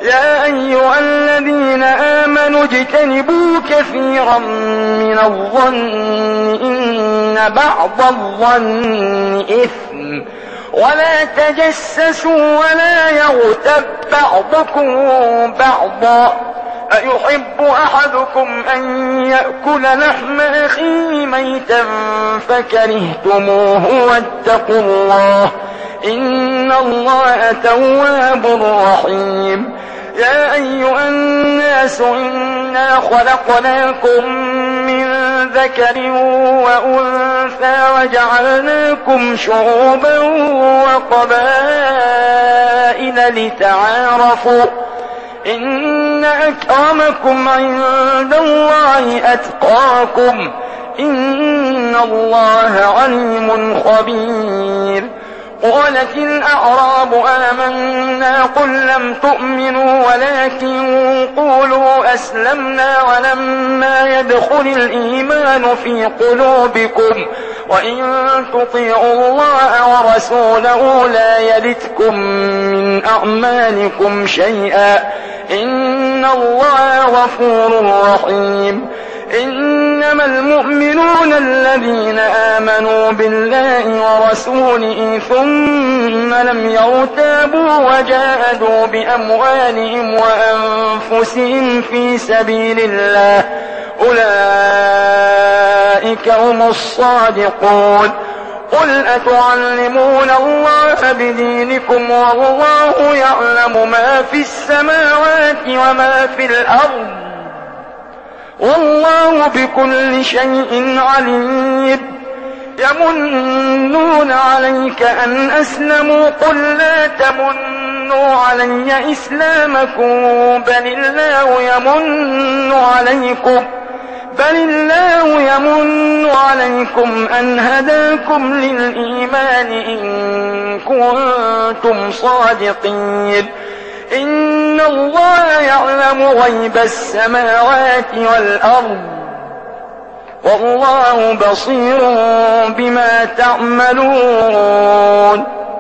يا أيها الذين آمنوا اجتنبوا كثيرا من الظن إن بعض الظن إثم ولا تجسسوا ولا يغتب بعضكم بعضا أيحب أحدكم أن يأكل لحم أخيه ميتا فكرهتموه واتقوا الله إن الله تواب رحيم يا أيها الناس إنا خلقناكم من ذكر وأنثى وجعلناكم شعوبا وقبائل لتعارفوا إن أكرمكم عند الله أتقاكم إن الله عليم خبير قالت الأعراب آمنا قل لم تؤمنوا ولكن قولوا أسلمنا ولما يدخل الإيمان في قلوبكم وإن تطيعوا الله ورسوله لا يلتكم من أعمالكم شيئا إن الله غفور رحيم إنما المؤمنون الذين آمنوا بالله ورسوله ثم لم يرتابوا وجاهدوا بأموالهم وأنفسهم في سبيل الله أولئك هم الصادقون قل أتعلمون الله بدينكم والله يعلم ما في السماوات وما في الأرض والله بكل شيء عليم يمنون عليك أن أسلموا قل لا تمنوا علي إسلامكم بل الله يمن عليكم أن هداكم للإيمان إن كنتم صادقين إن الله يعلم غيب السماوات والأرض والله بصير بما تعملون